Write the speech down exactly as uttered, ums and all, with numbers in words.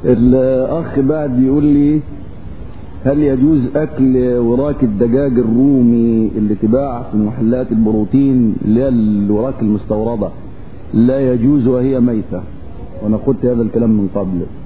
الأخ بعد يقول لي هل يجوز أكل وراك الدجاج الرومي اللي تباع في محلات البروتين اللي هي الوراك المستوردة لا يجوز وهي ميتة؟ وأنا قلت هذا الكلام من قبل.